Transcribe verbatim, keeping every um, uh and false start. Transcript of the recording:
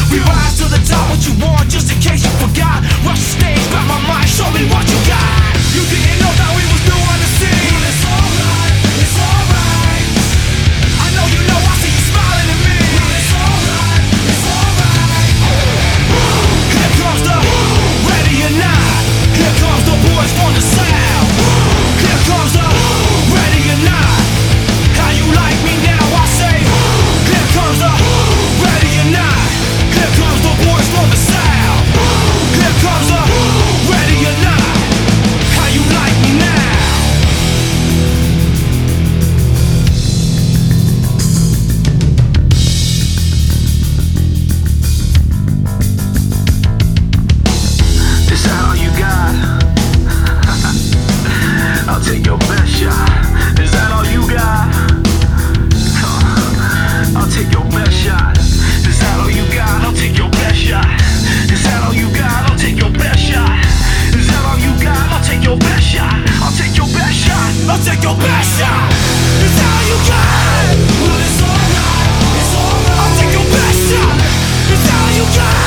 We rise to the top, what you want, just in case you forgot. Rush the stage, grab my mic, show me what you got. You didn't know that we was new on the scene. Well, it's alright, it's alright. I know you know, I see you smiling at me. Well, it's alright, it's alright. Here comes the ready or not. Here comes the boys from the south. Here comes the ready or not. How you like me now? I say. Here comes the ready or not. Here comes the boys from the south. Here comes the ready or not. How you like me now? Is that all you got? I'll take your best shot. Is that all you got? I'll take your best shot. Is that all you got? I'll take your best shot. Is that all you got? I'll take your best shot. Is that all you got? I'll take your best shot. I'll take your best shot. I'll take your best shot. Is that all you got? Well, it's alright. It's alright. I'll take your best shot. Is that all you got?